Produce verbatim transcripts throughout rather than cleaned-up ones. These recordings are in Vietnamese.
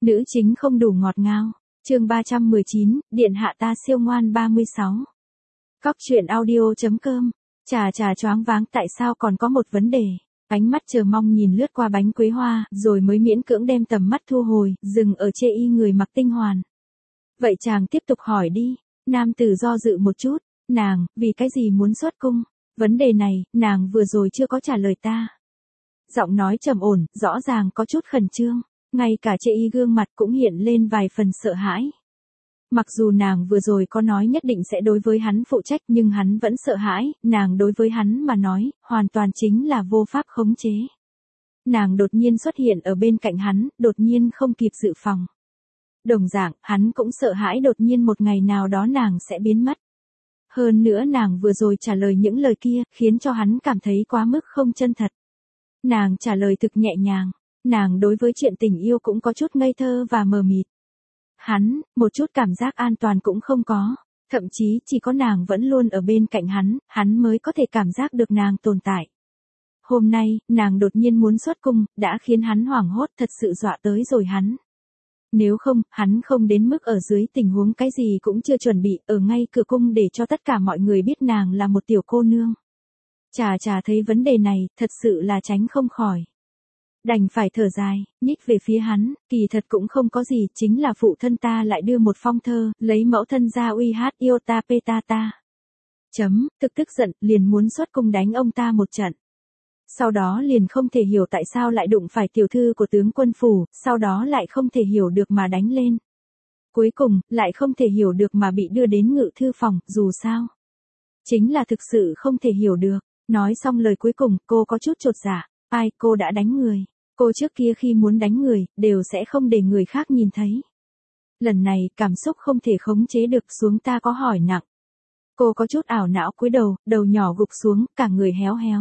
Nữ chính không đủ ngọt ngào. Chương ba trăm mười chín, điện hạ ta siêu ngoan ba mươi sáu. Cóc truyện audio chấm com. Trà trà choáng váng tại sao còn có một vấn đề. Ánh mắt chờ mong nhìn lướt qua bánh quế hoa, rồi mới miễn cưỡng đem tầm mắt thu hồi, dừng ở chê y người mặc tinh hoàn. Vậy chàng tiếp tục hỏi đi. Nam tử do dự một chút. Nàng, vì cái gì muốn xuất cung? Vấn đề này, nàng vừa rồi chưa có trả lời ta. Giọng nói trầm ổn, rõ ràng có chút khẩn trương. Ngay cả chê y gương mặt cũng hiện lên vài phần sợ hãi. Mặc dù nàng vừa rồi có nói nhất định sẽ đối với hắn phụ trách nhưng hắn vẫn sợ hãi, nàng đối với hắn mà nói, hoàn toàn chính là vô pháp khống chế. Nàng đột nhiên xuất hiện ở bên cạnh hắn, đột nhiên không kịp dự phòng. Đồng dạng, hắn cũng sợ hãi đột nhiên một ngày nào đó nàng sẽ biến mất. Hơn nữa nàng vừa rồi trả lời những lời kia, khiến cho hắn cảm thấy quá mức không chân thật. Nàng trả lời thực nhẹ nhàng. Nàng đối với chuyện tình yêu cũng có chút ngây thơ và mờ mịt. Hắn, một chút cảm giác an toàn cũng không có. Thậm chí chỉ có nàng vẫn luôn ở bên cạnh hắn, hắn mới có thể cảm giác được nàng tồn tại. Hôm nay, nàng đột nhiên muốn xuất cung, đã khiến hắn hoảng hốt thật sự dọa tới rồi hắn. Nếu không, hắn không đến mức ở dưới tình huống cái gì cũng chưa chuẩn bị, ở ngay cửa cung để cho tất cả mọi người biết nàng là một tiểu cô nương. Trà trà thấy vấn đề này, thật sự là tránh không khỏi. Đành phải thở dài, nhích về phía hắn, kỳ thật cũng không có gì, chính là phụ thân ta lại đưa một phong thơ, lấy mẫu thân ra uy hát yêu ta pê ta ta. Chấm, thực tức giận, liền muốn xuất cung đánh ông ta một trận. Sau đó liền không thể hiểu tại sao lại đụng phải tiểu thư của tướng quân phủ, sau đó lại không thể hiểu được mà đánh lên. Cuối cùng, lại không thể hiểu được mà bị đưa đến ngự thư phòng, dù sao. Chính là thực sự không thể hiểu được. Nói xong lời cuối cùng, cô có chút chột dạ. Ai, cô đã đánh người. Cô trước kia khi muốn đánh người, đều sẽ không để người khác nhìn thấy. Lần này, cảm xúc không thể khống chế được xuống ta có hỏi nặng. Cô có chút ảo não cúi đầu, đầu nhỏ gục xuống, cả người héo héo.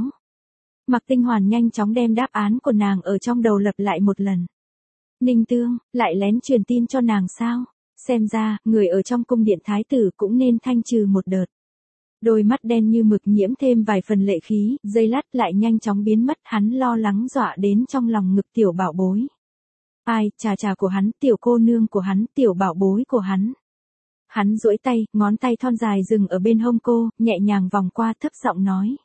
Mạc Tinh Hoàn nhanh chóng đem đáp án của nàng ở trong đầu lặp lại một lần. Ninh Tương, lại lén truyền tin cho nàng sao? Xem ra, người ở trong cung điện thái tử cũng nên thanh trừ một đợt. Đôi mắt đen như mực nhiễm thêm vài phần lệ khí, giây lát lại nhanh chóng biến mất, hắn lo lắng dọa đến trong lòng ngực tiểu bảo bối. Ai, trà trà của hắn, tiểu cô nương của hắn, tiểu bảo bối của hắn. Hắn duỗi tay, ngón tay thon dài dừng ở bên hông cô, nhẹ nhàng vòng qua thấp giọng nói.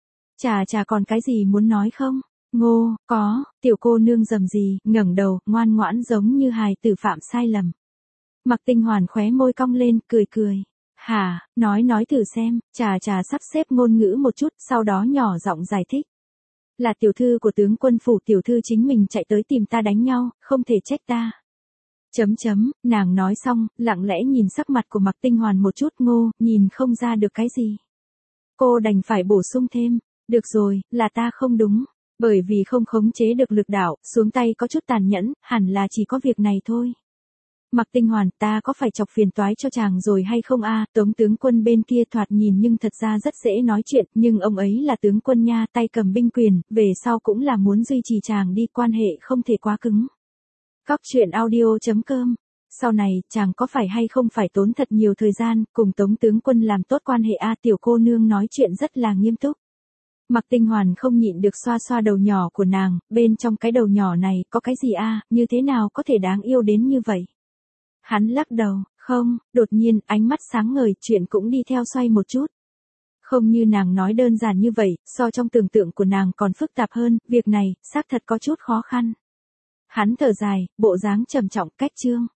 Trà trà còn cái gì muốn nói không? Ngô, có, tiểu cô nương rầm gì, ngẩng đầu, ngoan ngoãn giống như hài tử phạm sai lầm. Mạc Tinh Hoàn khóe môi cong lên, cười cười. Hả, nói nói thử xem, trà trà sắp xếp ngôn ngữ một chút, sau đó nhỏ giọng giải thích. Là tiểu thư của tướng quân phủ, tiểu thư chính mình chạy tới tìm ta đánh nhau, không thể trách ta. Chấm chấm, nàng nói xong, lặng lẽ nhìn sắc mặt của Mạc Tinh Hoàn một chút, ngô, nhìn không ra được cái gì. Cô đành phải bổ sung thêm, được rồi, là ta không đúng, bởi vì không khống chế được lực đạo, xuống tay có chút tàn nhẫn, hẳn là chỉ có việc này thôi. Mạc Tinh Hoàn, ta có phải chọc phiền toái cho chàng rồi hay không a? Tống tướng quân bên kia thoạt nhìn nhưng thật ra rất dễ nói chuyện, nhưng ông ấy là tướng quân nha, tay cầm binh quyền, về sau cũng là muốn duy trì chàng đi, quan hệ không thể quá cứng. Cóc truyện audio chấm com. Sau này, chàng có phải hay không phải tốn thật nhiều thời gian, cùng Tống tướng quân làm tốt quan hệ a? Tiểu cô nương nói chuyện rất là nghiêm túc. Mạc Tinh Hoàn không nhịn được xoa xoa đầu nhỏ của nàng, bên trong cái đầu nhỏ này, có cái gì a, như thế nào có thể đáng yêu đến như vậy? Hắn lắc đầu, không, đột nhiên, ánh mắt sáng ngời, chuyện cũng đi theo xoay một chút. Không như nàng nói đơn giản như vậy, so trong tưởng tượng của nàng còn phức tạp hơn, việc này, xác thật có chút khó khăn. Hắn thở dài, bộ dáng trầm trọng, cách chương.